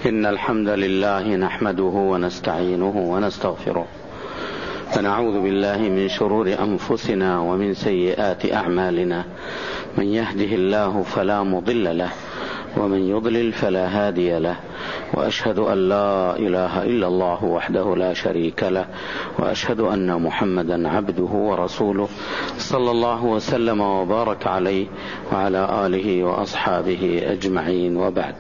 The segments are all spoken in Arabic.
إن الحمد لله نحمده ونستعينه ونستغفره ونعوذ بالله من شرور أنفسنا ومن سيئات أعمالنا. من يهده الله فلا مضل له ومن يضلل فلا هادي له، وأشهد أن لا إله إلا الله وحده لا شريك له، وأشهد أن محمدا عبده ورسوله صلى الله وسلم وبارك عليه وعلى آله وأصحابه أجمعين، وبعد.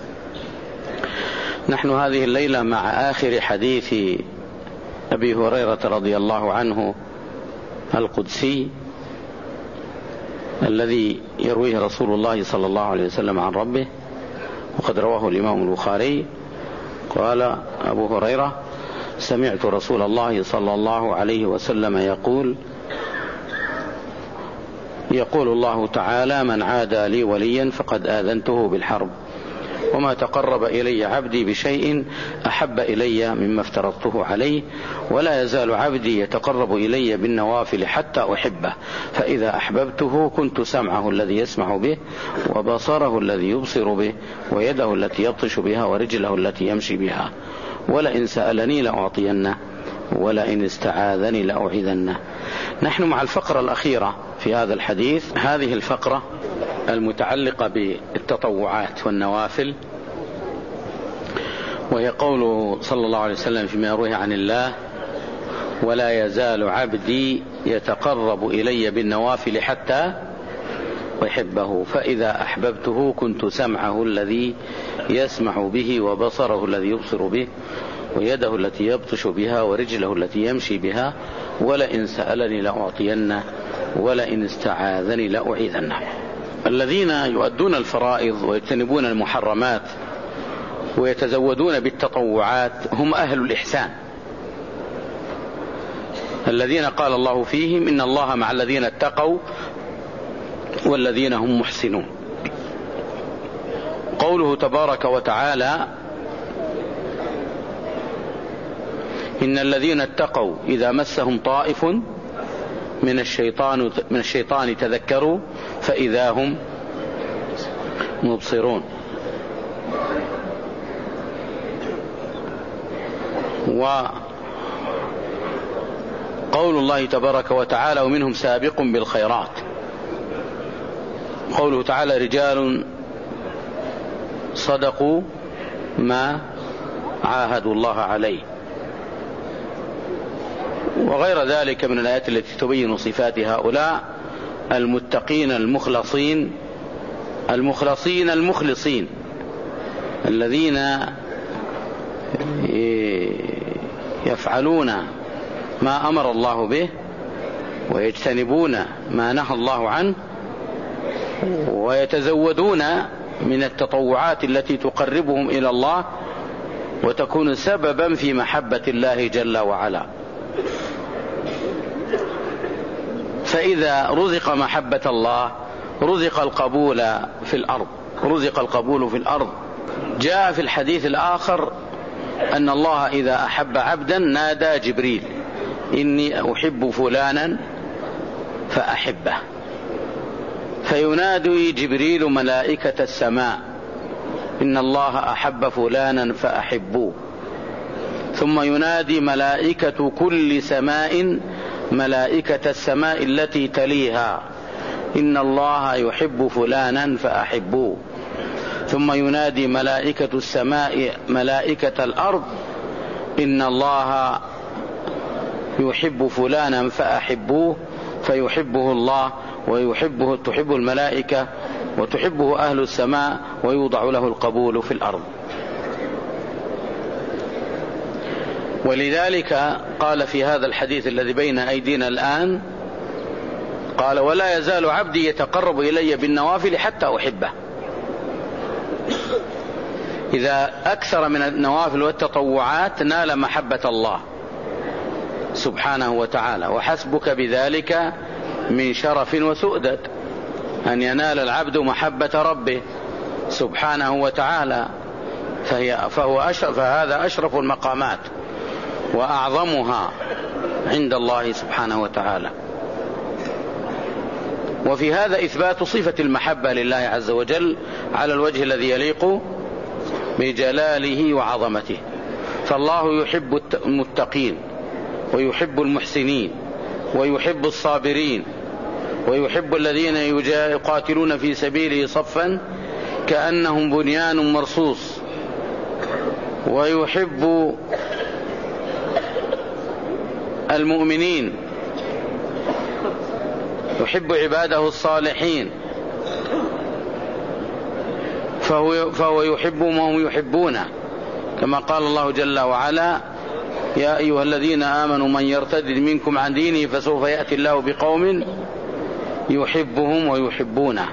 نحن هذه الليلة مع آخر حديث أبي هريرة رضي الله عنه القدسي الذي يرويه رسول الله صلى الله عليه وسلم عن ربه، وقد رواه الإمام البخاري. قال أبو هريرة: سمعت رسول الله صلى الله عليه وسلم يقول الله تعالى: من عادى لي وليا فقد آذنته بالحرب، وما تقرب إلي عبدي بشيء أحب إلي مما افترضته عليه، ولا يزال عبدي يتقرب إلي بالنوافل حتى أحبه، فإذا أحببته كنت سمعه الذي يسمع به، وبصره الذي يبصر به، ويده التي يبطش بها، ورجله التي يمشي بها، ولئن سألني لأعطينه، ولئن استعاذني لأعيذنه. نحن مع الفقرة الأخيرة في هذا الحديث، هذه الفقرة المتعلقة بالتطوعات والنوافل، وهي قوله صلى الله عليه وسلم فيما يرويه عن الله: ولا يزال عبدي يتقرب إلي بالنوافل حتى أحبه، فإذا أحببته كنت سمعه الذي يسمع به، وبصره الذي يبصر به، ويده التي يبطش بها، ورجله التي يمشي بها، ولئن سألني لأعطينه، ولئن استعاذني لأعيذنه. الذين يؤدون الفرائض ويجتنبون المحرمات ويتزودون بالتطوعات هم أهل الإحسان، الذين قال الله فيهم: إن الله مع الذين اتقوا والذين هم محسنون. قوله تبارك وتعالى: إن الذين اتقوا إذا مسهم طائف من الشيطان تذكروا فإذا هم مبصرون. وقول الله تبارك وتعالى: ومنهم سابق بالخيرات. قوله تعالى: رجال صدقوا ما عاهدوا الله عليه، وغير ذلك من الآيات التي تبين صفات هؤلاء المتقين المخلصين المخلصين الذين يفعلون ما أمر الله به، ويجتنبون ما نهى الله عنه، ويتزودون من التطوعات التي تقربهم إلى الله وتكون سببا في محبة الله جل وعلا. فإذا رزق محبة الله رزق القبول في الأرض. جاء في الحديث الآخر أن الله إذا أحب عبدا نادى جبريل: إني أحب فلانا فأحبه، فينادي جبريل ملائكة السماء: إن الله أحب فلانا فأحبوه، ثم ينادي ملائكة كل سماء ملائكة السماء التي تليها: إن الله يحب فلانا فأحبوه، ثم ينادي ملائكة السماء ملائكة الأرض: إن الله يحب فلانا فأحبوه، فيحبه الله تحب الملائكة وتحبه أهل السماء، ويوضع له القبول في الأرض. ولذلك قال في هذا الحديث الذي بين أيدينا الآن، قال: ولا يزال عبدي يتقرب إلي بالنوافل حتى أحبه. إذا أكثر من النوافل والتطوعات نال محبة الله سبحانه وتعالى، وحسبك بذلك من شرف وسؤدد أن ينال العبد محبة ربه سبحانه وتعالى، فهذا أشرف المقامات وأعظمها عند الله سبحانه وتعالى. وفي هذا إثبات صفة المحبة لله عز وجل على الوجه الذي يليق بجلاله وعظمته. فالله يحب المتقين ويحب المحسنين ويحب الصابرين ويحب الذين يقاتلون في سبيله صفا كأنهم بنيان مرصوص، ويحب المؤمنين، يحب عباده الصالحين، فهو يحبهم وهم يحبونه، كما قال الله جل وعلا: يا أيها الذين آمنوا من يرتد منكم عن دينه فسوف يأتي الله بقوم يحبهم ويحبونه.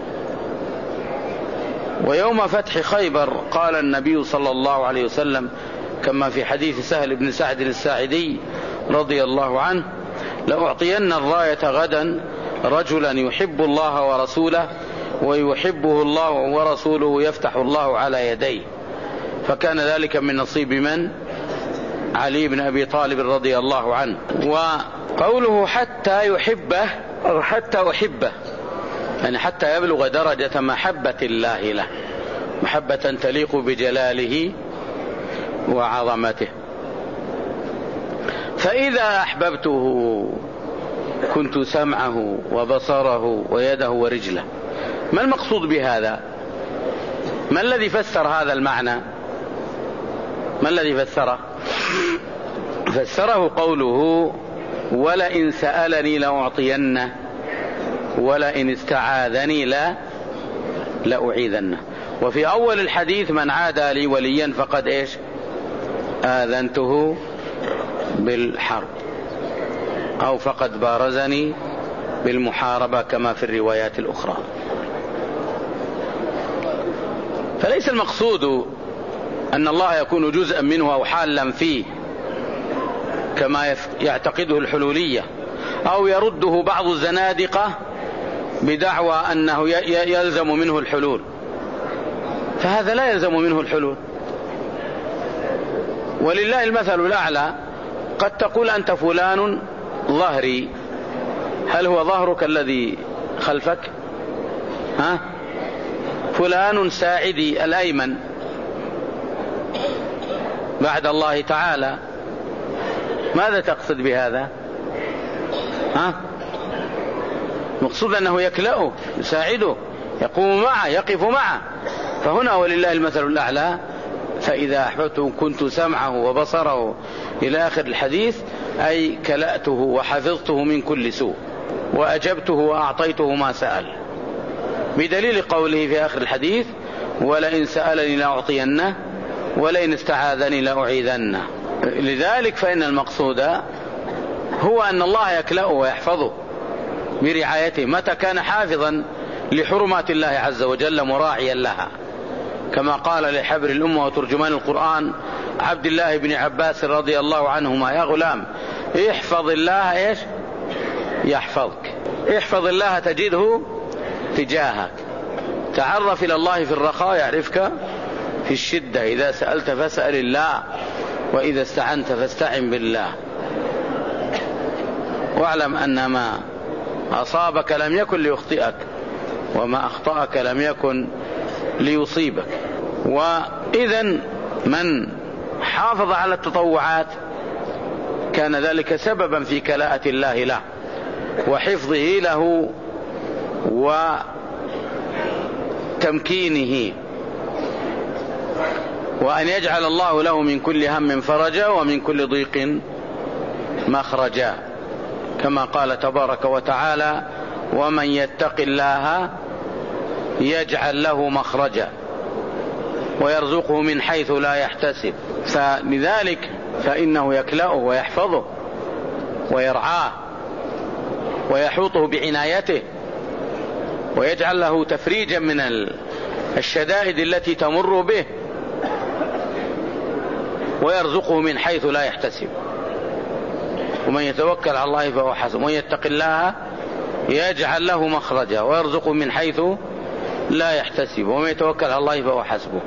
ويوم فتح خيبر قال النبي صلى الله عليه وسلم كما في حديث سهل بن سعد الساعدي رضي الله عنه: لأعطين الراية غدا رجلا يحب الله ورسوله ويحبه الله ورسوله يفتح الله على يديه. فكان ذلك من نصيب من؟ علي بن أبي طالب رضي الله عنه. وقوله حتى يحبه أو حتى أحبه، يعني حتى يبلغ درجة محبة الله له، محبة تليق بجلاله وعظمته. فإذا أحببته كنت سمعه وبصره ويده ورجله. ما المقصود بهذا؟ ما الذي فسر هذا المعنى؟ ما الذي فسره؟ فسره قوله: ولئن سألني لأعطينه ولئن استعاذني لأعيذنه. وفي أول الحديث: من عادى لي وليا فقد إيش؟ آذنته بالحرب، أو فقد بارزني بالمحاربة كما في الروايات الأخرى. فليس المقصود أن الله يكون جزءا منه أو حالا فيه كما يعتقده الحلولية، أو يرده بعض الزنادقة بدعوى أنه يلزم منه الحلول، فهذا لا يلزم منه الحلول. ولله المثل الأعلى. قد تقول أنت فلان ظهري، هل هو ظهرك الذي خلفك؟ فلان ساعدي الأيمن بعد الله تعالى. ماذا تقصد بهذا؟ مقصود أنه يكلأه، يساعده، يقوم معه، يقف معه. فهنا ولله المثل الأعلى. فإذا أحببته كنت سمعه وبصره إلى آخر الحديث، أي كلأته وحفظته من كل سوء وأجبته وأعطيته ما سأل، بدليل قوله في آخر الحديث: ولئن سألني لأعطينه ولئن استعاذني لأعيذنه. لذلك فإن المقصود هو أن الله يكلأه ويحفظه برعايته متى كان حافظا لحرمات الله عز وجل مراعيا لها، كما قال لحبر الأمة وترجمان القرآن عبد الله بن عباس رضي الله عنهما: يا غلام احفظ الله إيش؟ يحفظك. احفظ الله تجده تجاهك. تعرف إلى الله في الرخاء يعرفك في الشدة. إذا سألت فاسأل الله، وإذا استعنت فاستعن بالله. واعلم أن ما أصابك لم يكن ليخطئك، وما أخطأك لم يكن ليصيبك. وإذا من حافظ على التطوعات كان ذلك سببا في كلاءة الله له وحفظه له وتمكينه، وأن يجعل الله له من كل هم فرجا ومن كل ضيق مخرجا، كما قال تبارك وتعالى: ومن يتق الله يجعل له مخرجا ويرزقه من حيث لا يحتسب. فلذلك فإنه يكلأه ويحفظه ويرعاه ويحوطه بعنايته، ويجعل له تفريجا من الشدائد التي تمر به، ويرزقه من حيث لا يحتسب. ومن يتوكل على الله فهو حسبه، ومن يتق الله يجعل له مخرجا ويرزقه من حيث لا يحتسب، ومن يتوكل على الله فهو حسبه.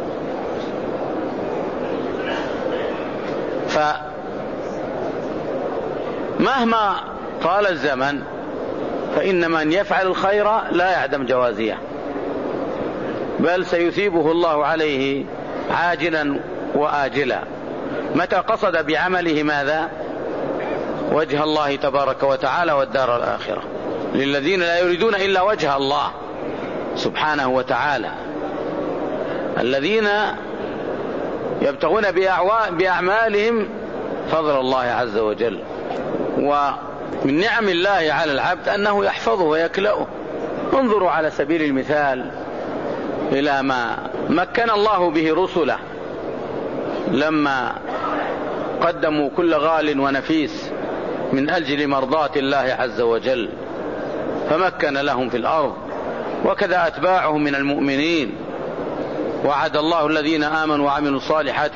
فمهما طال الزمن فإن من يفعل الخير لا يعدم جوازيه، بل سيثيبه الله عليه عاجلا وآجلا. متى قصد بعمله ماذا؟ وجه الله تبارك وتعالى والدار الآخرة، للذين لا يريدون إلا وجه الله سبحانه وتعالى، الذين يبتغون بأعمالهم فضل الله عز وجل. ومن نعم الله على العبد أنه يحفظه ويكلأه. انظروا على سبيل المثال إلى ما مكن الله به رسله لما قدموا كل غال ونفيس من أجل مرضاة الله عز وجل، فمكن لهم في الأرض، وكذا أتباعهم من المؤمنين. وعد الله الذين آمنوا وعملوا الصالحات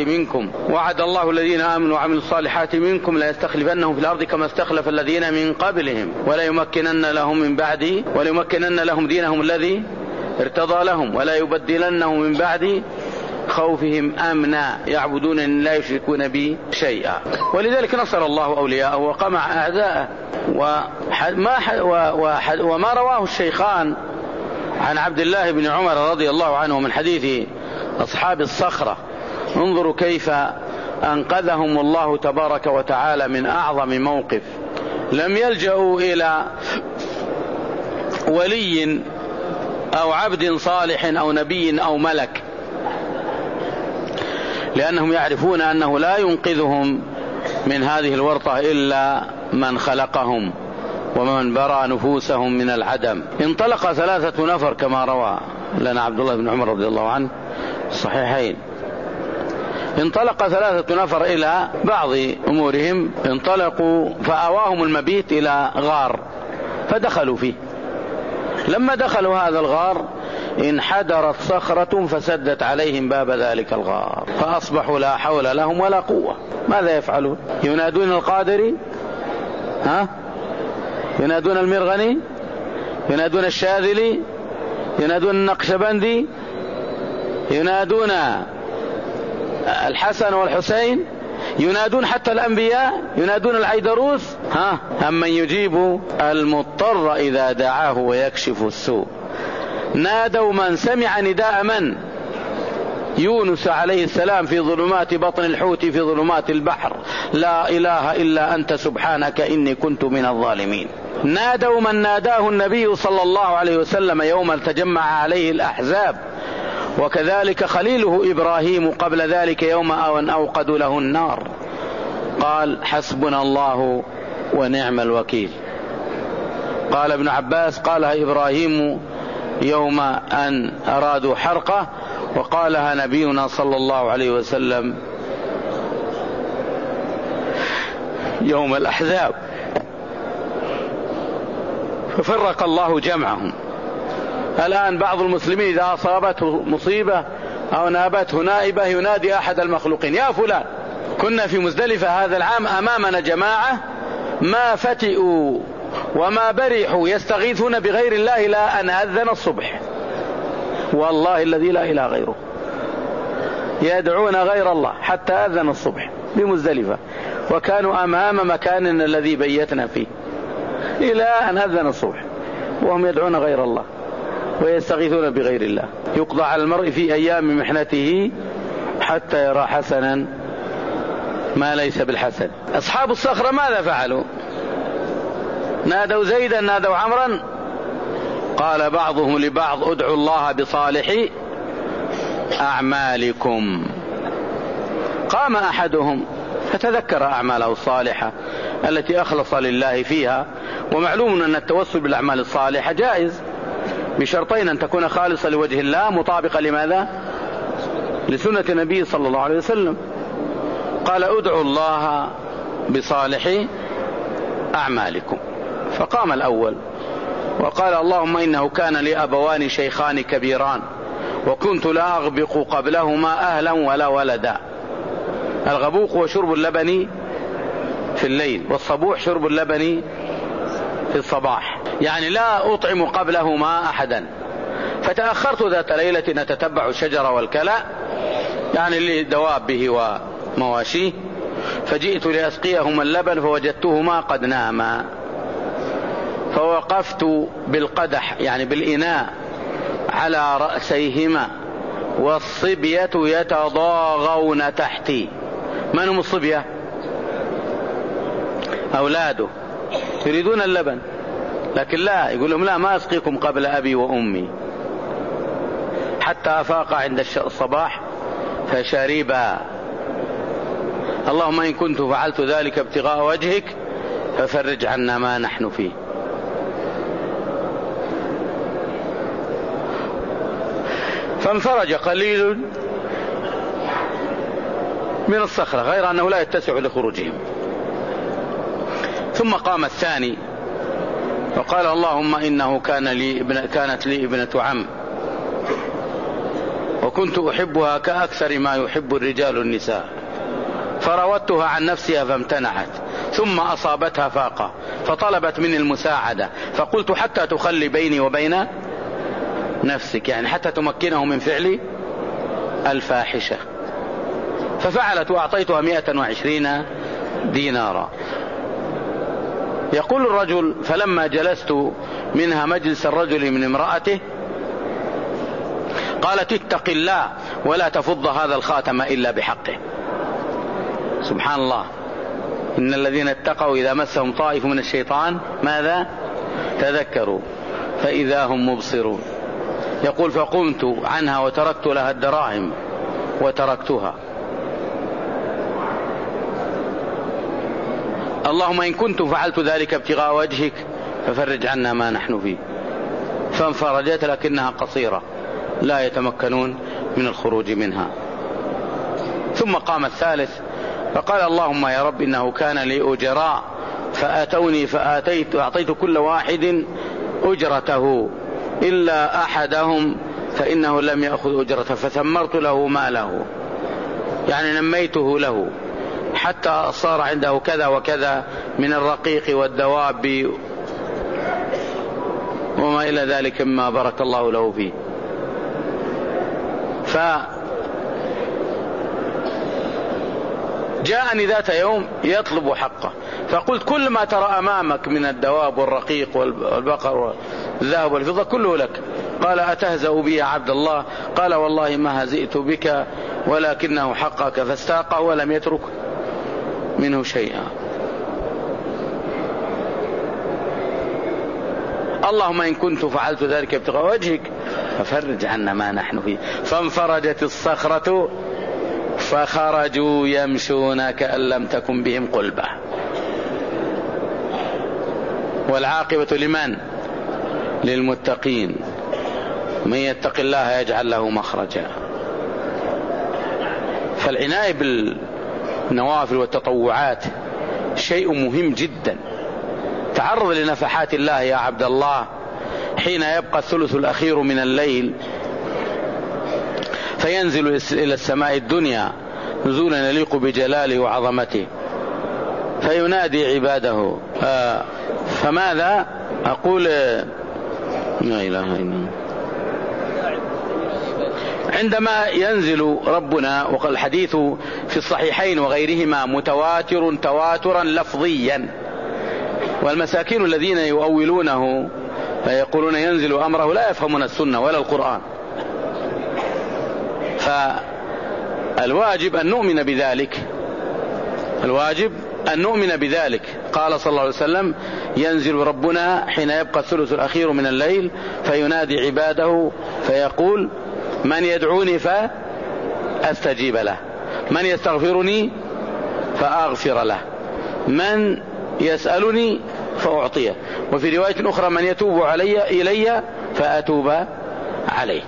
منكم لا يستخلفنهم في الأرض كما استخلف الذين من قبلهم ولا يمكنن لهم دينهم الذي ارتضى لهم ولا يبدلنهم من بعد خوفهم أمنا يعبدون لا يشركون بي شيئا. ولذلك نصر الله أولياءه وقمع أعداءه. وما رواه الشيخان عن عبد الله بن عمر رضي الله عنه من حديث أصحاب الصخرة، انظروا كيف أنقذهم الله تبارك وتعالى من أعظم موقف. لم يلجأوا إلى ولي أو عبد صالح أو نبي أو ملك، لأنهم يعرفون أنه لا ينقذهم من هذه الورطة إلا من خلقهم ومن برأ نفوسهم من العدم. انطلق 3 نفر كما روى لنا عبد الله بن عمر رضي الله عنه الصحيحين. انطلق 3 نفر إلى بعض أمورهم، انطلقوا فأواهم المبيت إلى غار فدخلوا فيه. لما دخلوا هذا الغار انحدرت صخرة فسدت عليهم باب ذلك الغار، فأصبحوا لا حول لهم ولا قوة. ماذا يفعلون؟ ينادون القادري، ينادون المرغني، ينادون الشاذلي، ينادون النقشبندي، ينادون الحسن والحسين، ينادون حتى الأنبياء، ينادون العيدروس. أمن يجيب المضطر إذا دعاه ويكشف السوء. نادوا من سمع نداء من؟ يونس عليه السلام في ظلمات بطن الحوت في ظلمات البحر، لا إله إلا أنت سبحانك إني كنت من الظالمين. نادوا من ناداه النبي صلى الله عليه وسلم يوم تجمع عليه الأحزاب، وكذلك خليله إبراهيم قبل ذلك يوم أن أوقدوا له النار، قال حسبنا الله ونعم الوكيل. قال ابن عباس قالها إبراهيم يوم أن أرادوا حرقه، وقالها نبينا صلى الله عليه وسلم يوم الأحزاب، ففرق الله جمعهم. الآن بعض المسلمين إذا أصابته مصيبة أو نابته نائبة ينادي أحد المخلوقين، يا فلان. كنا في مزدلفة هذا العام أمامنا جماعة ما فتئوا وما برحوا يستغيثون بغير الله إلى أن أذن الصبح، والله الذي لا إله غيره، يدعون غير الله حتى أذن الصبح بمزدلفة، وكانوا أمام مكاننا الذي بيتنا فيه إلى أن أذن الصبح وهم يدعون غير الله ويستغيثون بغير الله. يقضى على المرء في أيام محنته حتى يرى حسنا ما ليس بالحسن. أصحاب الصخرة ماذا فعلوا؟ نادوا زيدا، نادوا عمرا، قال بعضهم لبعض ادعوا الله بصالح أعمالكم. قام أحدهم فتذكر أعماله الصالحة التي أخلص لله فيها، ومعلوم أن التوسل بالأعمال الصالحة جائز بشرطين: أن تكون خالصة لوجه الله مطابقة لماذا؟ لسنة النبي صلى الله عليه وسلم. قال ادعوا الله بصالح أعمالكم. فقام الأول وقال اللهم إنه كان لي أبوان شيخان كبيران وكنت لا أغبق قبلهما أهلا ولا ولدا. الغبوق هو شرب اللبن في الليل، والصبوح شرب اللبن في الصباح، يعني لا أطعم قبلهما أحدا. فتأخرت ذات ليلة نتتبع الشجر والكلاء، يعني لدوابه ومواشيه، فجئت لأسقيهما اللبن فوجدتهما قد ناما، فوقفت بالقدح يعني بالإناء على رأسيهما والصبية يتضاغون تحتي. من هم الصبية؟ أولاده يريدون اللبن، لكن لا، يقول لهم لا، ما أسقيكم قبل أبي وأمي، حتى أفاق عند الصباح فشربا. اللهم إن كنت فعلت ذلك ابتغاء وجهك ففرج عنا ما نحن فيه. فانفرج قليل من الصخرة، غير أنه لا يتسع لخروجهم. ثم قام الثاني وقال اللهم إنه كانت لي ابنة عم وكنت أحبها كأكثر ما يحب الرجال النساء، فراودتها عن نفسها فامتنعت، ثم أصابتها فاقة فطلبت مني المساعدة، فقلت حتى تخلي بيني وبين نفسك، يعني حتى تمكنه من فعل الفاحشة. ففعلت وأعطيتها 120 دينارا. يقول الرجل فلما جلست منها مجلس الرجل من امرأته قالت اتق الله ولا تفض هذا الخاتم إلا بحقه. سبحان الله، إن الذين اتقوا إذا مسهم طائف من الشيطان ماذا؟ تذكروا فإذا هم مبصرون. يقول فقمت عنها وتركت لها الدراهم وتركتها. اللهم إن كنت فعلت ذلك ابتغاء وجهك ففرج عنا ما نحن فيه. فانفرجت لكنها قصيرة لا يتمكنون من الخروج منها. ثم قام الثالث فقال اللهم يا رب إنه كان لي أجراء فآتوني فأعطيت كل واحد أجرته إلا أحدهم فإنه لم يأخذ أجرته فثمرت له ماله، يعني نميته له حتى صار عنده كذا وكذا من الرقيق والدواب وما إلى ذلك مما بارك الله له فيه. فجاءني ذات يوم يطلب حقه، فقلت كل ما ترى أمامك من الدواب والرقيق والبقر والذهب والفضة كله لك. قال أتهزأ بي يا عبد الله؟ قال والله ما هزئت بك ولكنه حقك، فاستاقه ولم يترك منه شيئا. اللهم إن كنت فعلت ذلك ابتغاء وجهك ففرج عنا ما نحن فيه. فانفرجت الصخرة فخرجوا يمشون كأن لم تكن بهم قلبة. والعاقبة لمن؟ للمتقين. من يتق الله يجعل له مخرجا. فالعناية بالنوافل والتطوعات شيء مهم جدا. تعرض لنفحات الله يا عبد الله حين يبقى الثلث الأخير من الليل فينزل إلى السماء الدنيا نزولا يليق بجلاله وعظمته فينادي عباده. فماذا أقول؟ لا إله إلا الله. عندما ينزل ربنا، وقال الحديث في الصحيحين وغيرهما متواتر تواترا لفظيا، والمساكين الذين يؤولونه فيقولون ينزل أمره لا يفهمون السنة ولا القرآن. فالواجب أن نؤمن بذلك، الواجب أن نؤمن بذلك. قال صلى الله عليه وسلم ينزل ربنا حين يبقى الثلث الأخير من الليل فينادي عباده فيقول من يدعوني فأستجيب له، من يستغفرني فأغفر له، من يسألني فأعطيه، وفي رواية أخرى من يتوب إلي فأتوب عليه.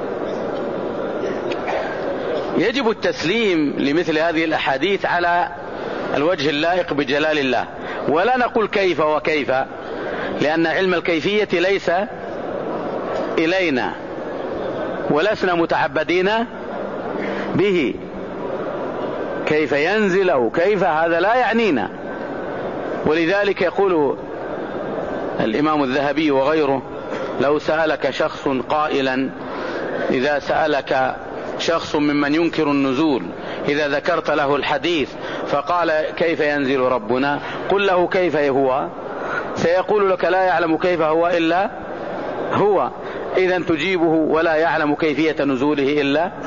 يجب التسليم لمثل هذه الأحاديث على الوجه اللائق بجلال الله، ولا نقول كيف وكيف، لأن علم الكيفية ليس إلينا ولسنا متعبدين به. كيف ينزل أو كيف هذا لا يعنينا. ولذلك يقول الإمام الذهبي وغيره لو سألك شخص قائلا، إذا سألك شخص ممن ينكر النزول إذا ذكرت له الحديث فقال كيف ينزل ربنا، قل له كيف هو، سيقول لك لا يعلم كيف هو إلا هو. إذن تجيبه ولا يعلم كيفية نزوله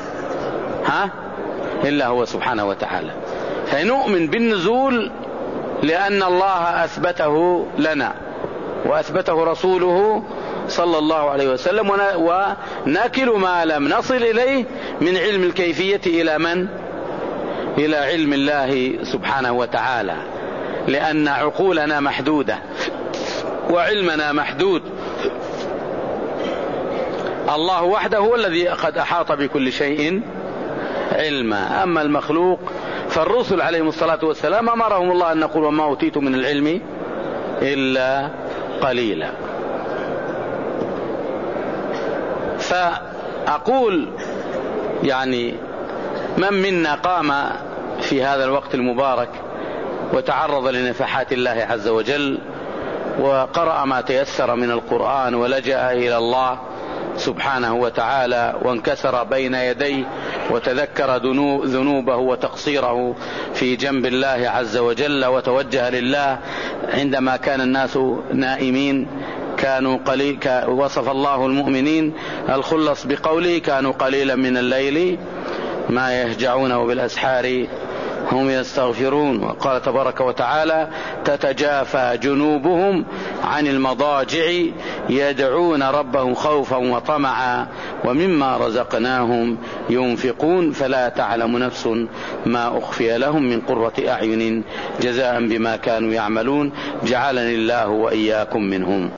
إلا هو سبحانه وتعالى. فنؤمن بالنزول لأن الله أثبته لنا وأثبته رسوله صلى الله عليه وسلم، ونكل ما لم نصل إليه من علم الكيفية إلى من؟ إلى علم الله سبحانه وتعالى، لأن عقولنا محدودة وعلمنا محدود. الله وحده هو الذي قد أحاط بكل شيء علما. أما المخلوق فالرسل عليهم الصلاة والسلام أمرهم الله أن نقول وما أوتيت من العلم إلا قليلا. فأقول يعني من منا قام في هذا الوقت المبارك وتعرض لنفحات الله عز وجل وقرأ ما تيسر من القرآن ولجأ إلى الله سبحانه وتعالى وانكسر بين يديه وتذكر ذنوبه وتقصيره في جنب الله عز وجل وتوجه لله عندما كان الناس نائمين كانوا وصف الله المؤمنين الخلص بقوله كانوا قليلا من الليل ما يهجعون وبالأسحار هم يستغفرون. وقال تبارك وتعالى تتجافى جنوبهم عن المضاجع يدعون ربهم خوفا وطمعا ومما رزقناهم ينفقون فلا تعلم نفس ما أخفي لهم من قرة أعين جزاء بما كانوا يعملون. جعلني الله وإياكم منهم.